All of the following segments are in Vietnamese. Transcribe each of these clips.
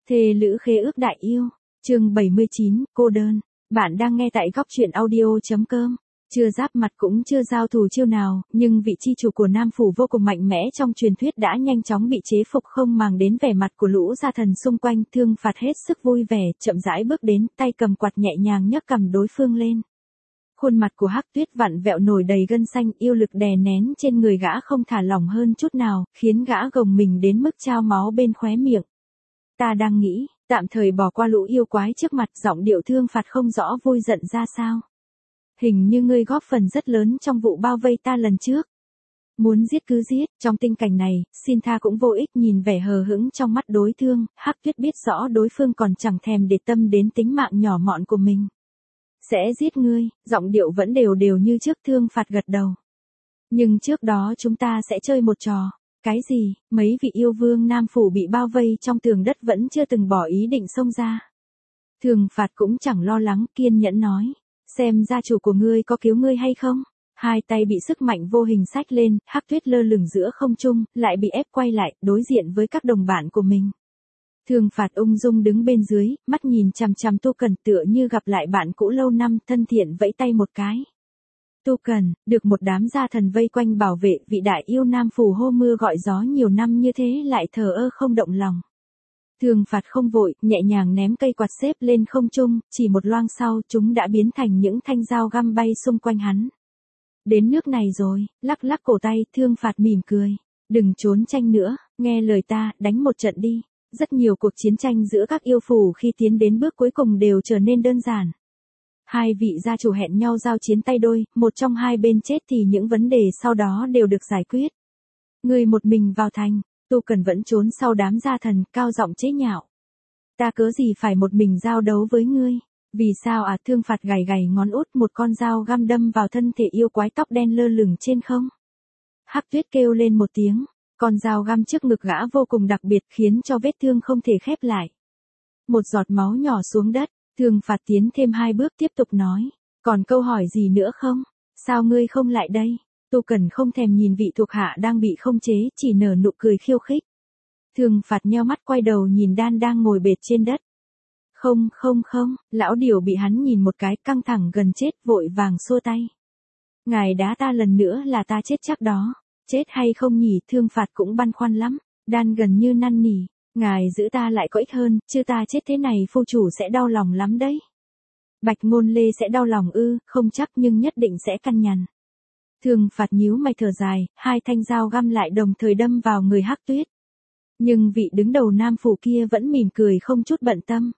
Thề lữ khế ước đại yêu, chương 79, cô đơn. Bạn đang nghe tại góc truyện audio.com. Chưa giáp mặt cũng chưa giao thủ chiêu nào, nhưng vị chi chủ của Nam Phủ vô cùng mạnh mẽ trong truyền thuyết đã nhanh chóng bị chế phục, không màng đến vẻ mặt của lũ gia thần xung quanh. Thương Phạt hết sức vui vẻ, chậm rãi bước đến, tay cầm quạt nhẹ nhàng nhấc cầm đối phương lên. Khuôn mặt của Hắc Tuyết vặn vẹo nổi đầy gân xanh, yêu lực đè nén trên người gã không thả lỏng hơn chút nào, khiến gã gồng mình đến mức trao máu bên khóe miệng. Ta đang nghĩ, tạm thời bỏ qua lũ yêu quái trước mặt. Giọng điệu Thương Phạt không rõ vui giận ra sao. Hình như ngươi góp phần rất lớn trong vụ bao vây ta lần trước. Muốn giết cứ giết, trong tình cảnh này, xin tha cũng vô ích. Nhìn vẻ hờ hững trong mắt đối phương, Hắc Tuyết biết rõ đối phương còn chẳng thèm để tâm đến tính mạng nhỏ mọn của mình. Sẽ giết ngươi, giọng điệu vẫn đều đều như trước. Thương Phạt gật đầu. Nhưng trước đó chúng ta sẽ chơi một trò. Cái gì? Mấy vị yêu vương Nam Phủ bị bao vây trong tường đất vẫn chưa từng bỏ ý định xông ra. Thương Phạt cũng chẳng lo lắng, kiên nhẫn nói. Xem gia chủ của ngươi có cứu ngươi hay không? Hai tay bị sức mạnh vô hình xách lên, Hắc Tuyết lơ lửng giữa không trung, lại bị ép quay lại, đối diện với các đồng bạn của mình. Thương Phạt ung dung đứng bên dưới, mắt nhìn chằm chằm Tu Cần, tựa như gặp lại bạn cũ lâu năm, thân thiện vẫy tay một cái. Tu Cần, được một đám gia thần vây quanh bảo vệ, vị đại yêu Nam Phủ hô mưa gọi gió nhiều năm như thế lại thờ ơ không động lòng. Thương Phạt không vội, nhẹ nhàng ném cây quạt xếp lên không trung, chỉ một loang sau chúng đã biến thành những thanh dao găm bay xung quanh hắn. Đến nước này rồi, lắc lắc cổ tay, Thương Phạt mỉm cười. Đừng trốn tranh nữa, nghe lời ta, đánh một trận đi. Rất nhiều cuộc chiến tranh giữa các yêu phủ khi tiến đến bước cuối cùng đều trở nên đơn giản. Hai vị gia chủ hẹn nhau giao chiến tay đôi, một trong hai bên chết thì những vấn đề sau đó đều được giải quyết. Ngươi một mình vào thành, Tu Cần vẫn trốn sau đám gia thần, cao giọng chế nhạo. Ta cớ gì phải một mình giao đấu với ngươi? Vì sao à? Thương Phạt gảy gảy ngón út, một con dao găm đâm vào thân thể yêu quái tóc đen lơ lửng trên không. Hắc Tuyết kêu lên một tiếng, con dao găm trước ngực gã vô cùng đặc biệt, khiến cho vết thương không thể khép lại. Một giọt máu nhỏ xuống đất. Thương Phạt tiến thêm hai bước tiếp tục nói. Còn câu hỏi gì nữa không? Sao ngươi không lại đây? Tu Cần không thèm nhìn vị thuộc hạ đang bị không chế, chỉ nở nụ cười khiêu khích. Thương Phạt nheo mắt quay đầu nhìn Đan đang ngồi bệt trên đất. Không, lão điểu bị hắn nhìn một cái, căng thẳng gần chết, vội vàng xua tay. Ngài đá ta lần nữa là ta chết chắc đó. Chết hay không nhỉ? Thương Phạt cũng băn khoăn lắm. Đan gần như năn nỉ. Ngài giữ ta lại có ích hơn, chứ ta chết thế này phu chủ sẽ đau lòng lắm đấy. Bạch Ngôn Lê sẽ đau lòng ư? Không chắc nhưng nhất định sẽ căn nhằn. Thương Phạt nhíu mày thở dài, hai thanh dao găm lại đồng thời đâm vào người Hắc Tuyết. Nhưng vị đứng đầu Nam Phủ kia vẫn mỉm cười không chút bận tâm.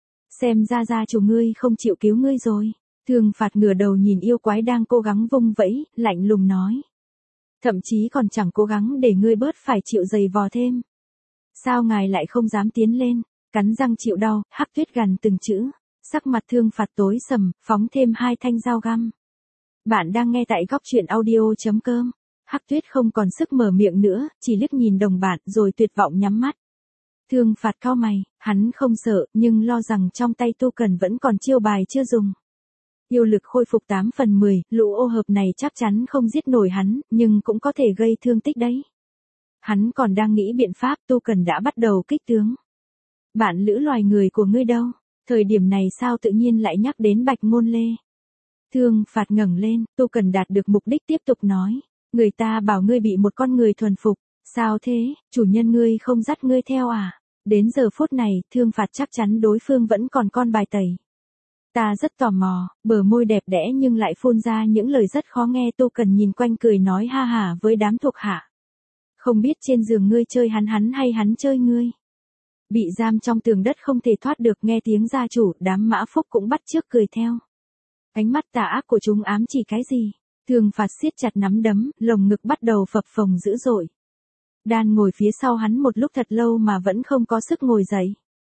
Xem ra gia chủ ngươi không chịu cứu ngươi rồi. Thương Phạt ngửa đầu nhìn yêu quái đang cố gắng vung vẫy, lạnh lùng nói. Thậm chí còn chẳng cố gắng để ngươi bớt phải chịu giày vò thêm. Sao ngài lại không dám tiến lên? Cắn răng chịu đau, Hắc Tuyết gằn từng chữ. Sắc mặt Thương Phạt tối sầm, phóng thêm hai thanh dao găm. Bạn đang nghe tại góc truyện audio.com. Hắc Tuyết không còn sức mở miệng nữa, chỉ liếc nhìn đồng bạn rồi tuyệt vọng nhắm mắt. Thương Phạt cau mày, hắn không sợ, nhưng lo rằng trong tay Tu Cần vẫn còn chiêu bài chưa dùng. Yêu lực khôi phục 8/10, lũ ô hợp này chắc chắn không giết nổi hắn, nhưng cũng có thể gây thương tích đấy. Hắn còn đang nghĩ biện pháp, Tu Cần đã bắt đầu kích tướng. Bạn lữ loài người của ngươi đâu? Thời điểm này sao tự nhiên lại nhắc đến Bạch Ngôn Lê? Thương Phạt ngẩng lên, Tu Cần đạt được mục đích tiếp tục nói. Người ta bảo ngươi bị một con người thuần phục. Sao thế? Chủ nhân ngươi không dắt ngươi theo à? Đến giờ phút này, Thương Phạt chắc chắn đối phương vẫn còn con bài tẩy. Ta rất tò mò, bờ môi đẹp đẽ nhưng lại phun ra những lời rất khó nghe. Tu Cần nhìn quanh cười nói ha hả với đám thuộc hạ. Không biết trên giường ngươi chơi hắn hay hắn chơi ngươi. Bị giam trong tường đất không thể thoát được, nghe tiếng gia chủ, đám Mã Phúc cũng bắt chước cười theo. Ánh mắt tà ác của chúng ám chỉ cái gì? Thương Phạt siết chặt nắm đấm, lồng ngực bắt đầu phập phồng dữ dội. Đan ngồi phía sau hắn một lúc thật lâu mà vẫn không có sức ngồi dậy.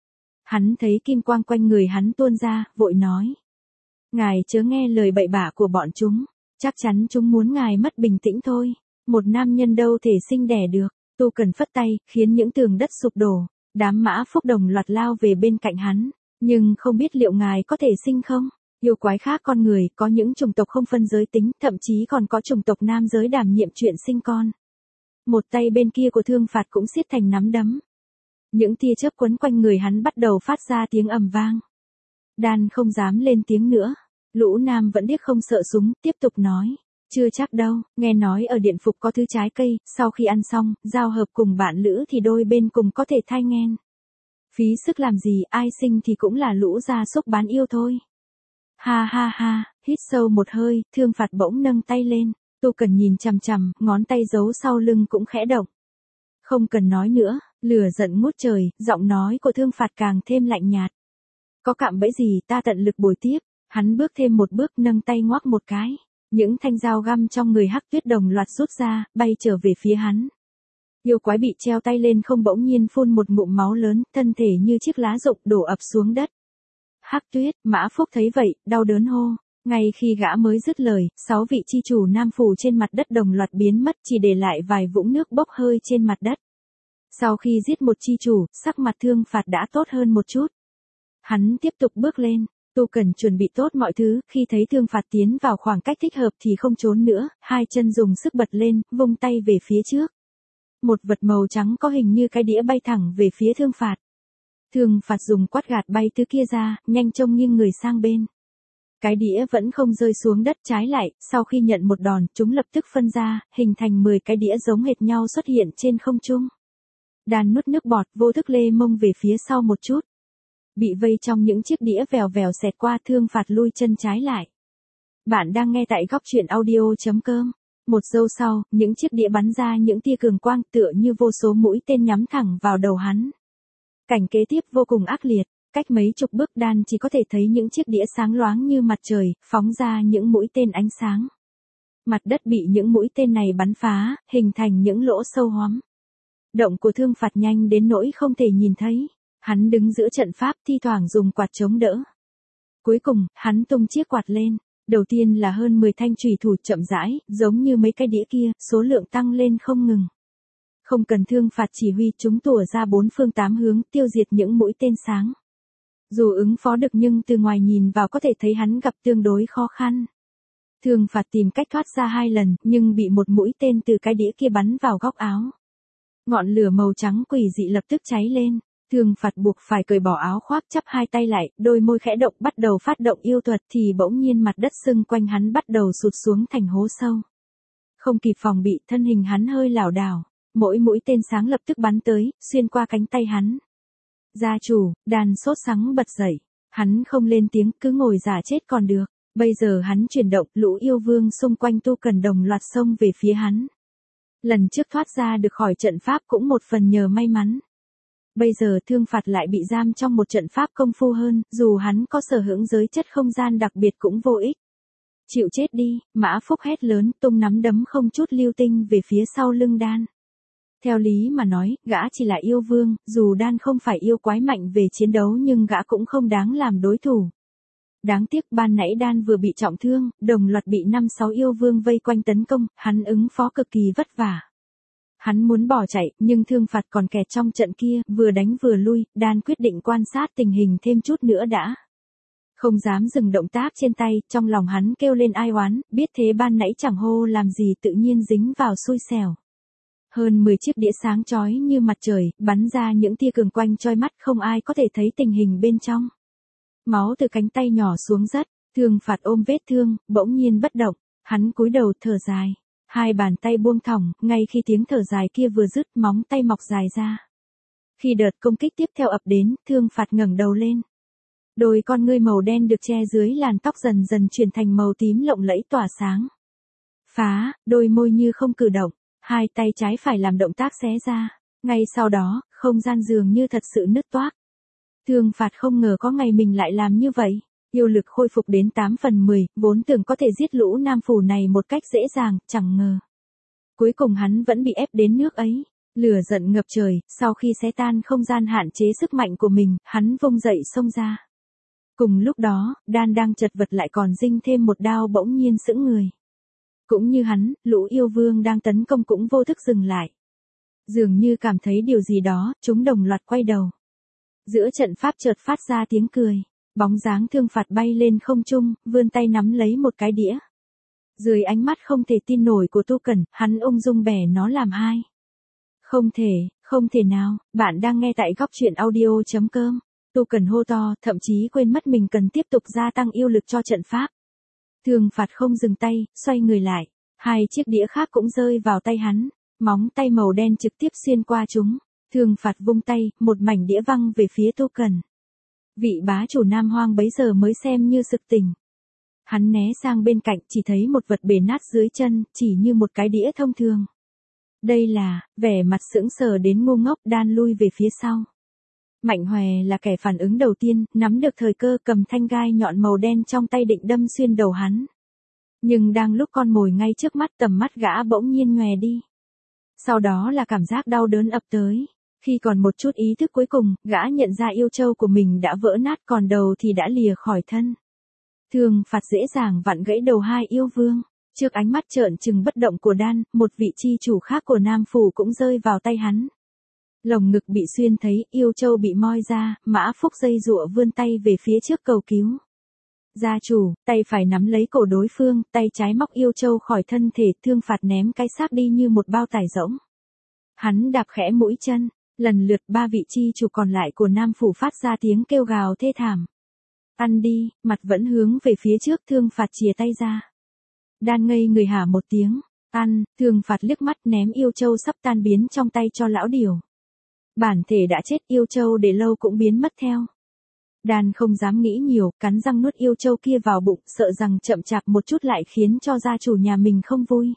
Hắn thấy kim quang quanh người hắn tuôn ra, vội nói. Ngài chớ nghe lời bậy bạ của bọn chúng, chắc chắn chúng muốn ngài mất bình tĩnh thôi. Một nam nhân đâu thể sinh đẻ được. Tu Cần phất tay, khiến những tường đất sụp đổ. Đám Mã Phúc đồng loạt lao về bên cạnh hắn. Nhưng không biết liệu ngài có thể sinh không? Yêu quái khác con người, có những chủng tộc không phân giới tính, thậm chí còn có chủng tộc nam giới đảm nhiệm chuyện sinh con. Một tay bên kia của Thương Phạt cũng siết thành nắm đấm. Những tia chớp quấn quanh người hắn bắt đầu phát ra tiếng ầm vang. Đan không dám lên tiếng nữa. Lũ nam vẫn điếc không sợ súng, tiếp tục nói. Chưa chắc đâu, nghe nói ở điện phục có thứ trái cây, sau khi ăn xong, giao hợp cùng bạn lữ thì đôi bên cùng có thể thai nghén. Phí sức làm gì, ai sinh thì cũng là lũ gia súc bán yêu thôi. Ha ha ha, hít sâu một hơi, Thương Phạt bỗng nâng tay lên. Tu Cần nhìn chằm chằm, ngón tay giấu sau lưng cũng khẽ động. Không cần nói nữa, lửa giận ngút trời, giọng nói của Thương Phạt càng thêm lạnh nhạt. Có cạm bẫy gì ta tận lực bồi tiếp. Hắn bước thêm một bước, nâng tay ngoắc một cái. Những thanh dao găm trong người Hắc Tuyết đồng loạt rút ra, bay trở về phía hắn. Yêu quái bị treo tay lên không bỗng nhiên phun một ngụm máu lớn, thân thể như chiếc lá rụng đổ ập xuống đất. Hắc Tuyết, Mã Phúc thấy vậy, đau đớn hô. Ngay khi gã mới dứt lời, 6 vị chi chủ nam phủ trên mặt đất đồng loạt biến mất, chỉ để lại vài vũng nước bốc hơi trên mặt đất. Sau khi giết một chi chủ, sắc mặt Thương Phạt đã tốt hơn một chút. Hắn tiếp tục bước lên. Tu Cần chuẩn bị tốt mọi thứ, khi thấy Thương Phạt tiến vào khoảng cách thích hợp thì không trốn nữa, hai chân dùng sức bật lên, vung tay về phía trước. Một vật màu trắng có hình như cái đĩa bay thẳng về phía Thương Phạt. Thương Phạt dùng quát gạt bay thứ kia ra, nhanh chóng nghiêng người sang bên. Cái đĩa vẫn không rơi xuống đất, trái lại, sau khi nhận một đòn, chúng lập tức phân ra, hình thành 10 cái đĩa giống hệt nhau xuất hiện trên không trung. Đan nuốt nước bọt, vô thức lê mông về phía sau một chút. Bị vây trong những chiếc đĩa vèo vèo xẹt qua, Thương Phạt lui chân trái lại. Bạn đang nghe tại góc truyện audio.com. Một giây sau, những chiếc đĩa bắn ra những tia cường quang tựa như vô số mũi tên nhắm thẳng vào đầu hắn. Cảnh kế tiếp vô cùng ác liệt, cách mấy chục bước Đan chỉ có thể thấy những chiếc đĩa sáng loáng như mặt trời, phóng ra những mũi tên ánh sáng. Mặt đất bị những mũi tên này bắn phá, hình thành những lỗ sâu hoắm. Động của Thương Phạt nhanh đến nỗi không thể nhìn thấy. Hắn đứng giữa trận pháp, thi thoảng dùng quạt chống đỡ. Cuối cùng, hắn tung chiếc quạt lên. Đầu tiên là hơn 10 thanh chùy thủ chậm rãi, giống như mấy cái đĩa kia, số lượng tăng lên không ngừng. Không cần Thương Phạt chỉ huy, chúng tủa ra 4 phương 8 hướng, tiêu diệt những mũi tên sáng. Dù ứng phó được nhưng từ ngoài nhìn vào có thể thấy hắn gặp tương đối khó khăn. Thương Phạt tìm cách thoát ra 2 lần, nhưng bị một mũi tên từ cái đĩa kia bắn vào góc áo. Ngọn lửa màu trắng quỷ dị lập tức cháy lên. Thương Phạt buộc phải cởi bỏ áo khoác, chắp hai tay lại, đôi môi khẽ động, bắt đầu phát động yêu thuật thì bỗng nhiên mặt đất xung quanh hắn bắt đầu sụt xuống thành hố sâu. Không kịp phòng bị, thân hình hắn hơi lảo đảo, mỗi mũi tên sáng lập tức bắn tới, xuyên qua cánh tay hắn. Gia chủ, Đan sốt sắng bật dậy, hắn không lên tiếng, cứ ngồi giả chết còn được. Bây giờ hắn chuyển động, lũ yêu vương xung quanh Tu Cần đồng loạt xông về phía hắn. Lần trước thoát ra được khỏi trận pháp cũng một phần nhờ may mắn. Bây giờ Thương Phạt lại bị giam trong một trận pháp công phu hơn, dù hắn có sở hữu giới chất không gian đặc biệt cũng vô ích. Chịu chết đi, Mã Phúc hét lớn, tung nắm đấm không chút lưu tinh về phía sau lưng Đan. Theo lý mà nói, gã chỉ là yêu vương, dù Đan không phải yêu quái mạnh về chiến đấu nhưng gã cũng không đáng làm đối thủ. Đáng tiếc ban nãy Đan vừa bị trọng thương, đồng loạt bị 5-6 yêu vương vây quanh tấn công, hắn ứng phó cực kỳ vất vả. Hắn muốn bỏ chạy, nhưng Thương Phạt còn kẹt trong trận kia, vừa đánh vừa lui, Đan quyết định quan sát tình hình thêm chút nữa đã. Không dám dừng động tác trên tay, trong lòng hắn kêu lên ai oán, biết thế ban nãy chẳng hô làm gì tự nhiên dính vào xui xẻo. Hơn 10 chiếc đĩa sáng chói như mặt trời, bắn ra những tia cường quanh choi mắt, không ai có thể thấy tình hình bên trong. Máu từ cánh tay nhỏ xuống rất, Thương Phạt ôm vết thương, bỗng nhiên bất động, hắn cúi đầu thở dài. Hai bàn tay buông thõng, ngay khi tiếng thở dài kia vừa dứt, móng tay mọc dài ra. Khi đợt công kích tiếp theo ập đến, Thương Phạt ngẩng đầu lên. Đôi con ngươi màu đen được che dưới làn tóc dần dần chuyển thành màu tím lộng lẫy tỏa sáng. Phá, đôi môi như không cử động, hai tay trái phải làm động tác xé ra. Ngay sau đó, không gian dường như thật sự nứt toác. Thương Phạt không ngờ có ngày mình lại làm như vậy. Yêu lực khôi phục đến 8/10, vốn tưởng có thể giết lũ nam phủ này một cách dễ dàng, chẳng ngờ. Cuối cùng hắn vẫn bị ép đến nước ấy. Lửa giận ngập trời, sau khi xé tan không gian hạn chế sức mạnh của mình, hắn vung dậy xông ra. Cùng lúc đó, Đan đang chật vật lại còn dinh thêm một đao bỗng nhiên sững người. Cũng như hắn, lũ yêu vương đang tấn công cũng vô thức dừng lại. Dường như cảm thấy điều gì đó, chúng đồng loạt quay đầu. Giữa trận pháp chợt phát ra tiếng cười. Bóng dáng Thương Phạt bay lên không trung, vươn tay nắm lấy một cái đĩa. Dưới ánh mắt không thể tin nổi của Tu Cần, hắn ung dung bẻ nó làm hai. Không thể nào, bạn đang nghe tại góc chuyện audio.com. Tu Cần hô to, thậm chí quên mất mình cần tiếp tục gia tăng yêu lực cho trận pháp. Thương Phạt không dừng tay, xoay người lại. Hai chiếc đĩa khác cũng rơi vào tay hắn. Móng tay màu đen trực tiếp xuyên qua chúng. Thương Phạt vung tay, một mảnh đĩa văng về phía Tu Cần. Vị bá chủ Nam Hoang bấy giờ mới xem như sực tỉnh. Hắn né sang bên cạnh, chỉ thấy một vật bể nát dưới chân, chỉ như một cái đĩa thông thường. Đây là, vẻ mặt sững sờ đến ngu ngốc, Đan lui về phía sau. Mạnh Hòe là kẻ phản ứng đầu tiên, nắm được thời cơ, cầm thanh gai nhọn màu đen trong tay định đâm xuyên đầu hắn. Nhưng đang lúc con mồi ngay trước mắt, tầm mắt gã bỗng nhiên nhòe đi. Sau đó là cảm giác đau đớn ập tới. Khi còn một chút ý thức cuối cùng, gã nhận ra yêu châu của mình đã vỡ nát, còn đầu thì đã lìa khỏi thân. Thương Phạt dễ dàng vặn gãy đầu hai yêu vương. Trước ánh mắt trợn trừng bất động của Đan, một vị chi chủ khác của Nam Phủ cũng rơi vào tay hắn. Lồng ngực bị xuyên thấy, yêu châu bị moi ra, Mã Phúc dây dụa vươn tay về phía trước cầu cứu. Gia chủ, tay phải nắm lấy cổ đối phương, tay trái móc yêu châu khỏi thân thể, Thương Phạt ném cái xác đi như một bao tải rỗng. Hắn đạp khẽ mũi chân, lần lượt ba vị chi chủ còn lại của Nam Phủ phát ra tiếng kêu gào thê thảm. Ăn đi, mặt vẫn hướng về phía trước, Thương Phạt chìa tay ra. Đan ngây người hả một tiếng. Ăn, Thương Phạt liếc mắt ném yêu châu sắp tan biến trong tay cho lão điểu. Bản thể đã chết, yêu châu để lâu cũng biến mất theo. Đan không dám nghĩ nhiều, cắn răng nuốt yêu châu kia vào bụng, sợ rằng chậm chạp một chút lại khiến cho gia chủ nhà mình không vui.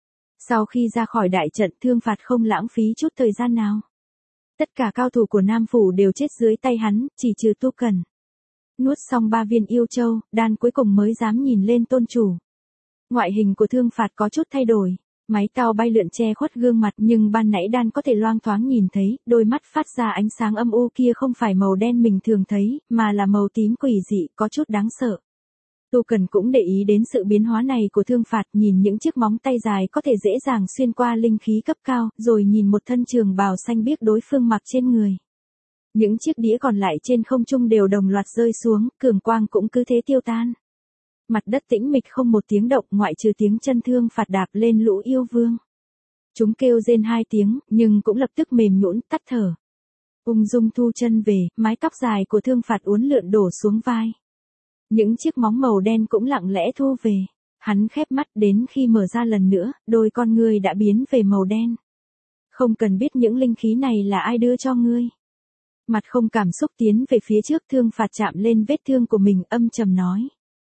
Sau khi ra khỏi đại trận, Thương Phạt không lãng phí chút thời gian nào. Tất cả cao thủ của Nam Phủ đều chết dưới tay hắn, chỉ trừ Tu Cần. Nuốt xong 3 viên yêu châu, Đan cuối cùng mới dám nhìn lên tôn chủ. Ngoại hình của Thương Phạt có chút thay đổi. Mái tao bay lượn che khuất gương mặt, nhưng ban nãy Đan có thể loang thoáng nhìn thấy, đôi mắt phát ra ánh sáng âm u kia không phải màu đen mình thường thấy, mà là màu tím quỷ dị, có chút đáng sợ. Tu Cần cũng để ý đến sự biến hóa này của Thương Phạt, nhìn những chiếc móng tay dài có thể dễ dàng xuyên qua linh khí cấp cao, rồi nhìn một thân trường bào xanh biếc đối phương mặc trên người. Những chiếc đĩa còn lại trên không trung đều đồng loạt rơi xuống, cường quang cũng cứ thế tiêu tan. Mặt đất tĩnh mịch không một tiếng động, ngoại trừ tiếng chân Thương Phạt đạp lên lũ yêu vương. Chúng kêu rên 2 tiếng, nhưng cũng lập tức mềm nhũn tắt thở. Ung dung thu chân về, mái tóc dài của Thương Phạt uốn lượn đổ xuống vai. Những chiếc móng màu đen cũng lặng lẽ thu về. Hắn khép mắt, đến khi mở ra lần nữa, đôi con ngươi đã biến về màu đen. Không cần biết những linh khí này là ai đưa cho ngươi. Mặt không cảm xúc tiến về phía trước, Thương Phạt chạm lên vết thương của mình, âm trầm nói.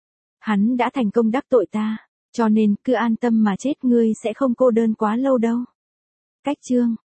Hắn đã thành công đắc tội ta, cho nên cứ an tâm mà chết, ngươi sẽ không cô đơn quá lâu đâu. Cách chương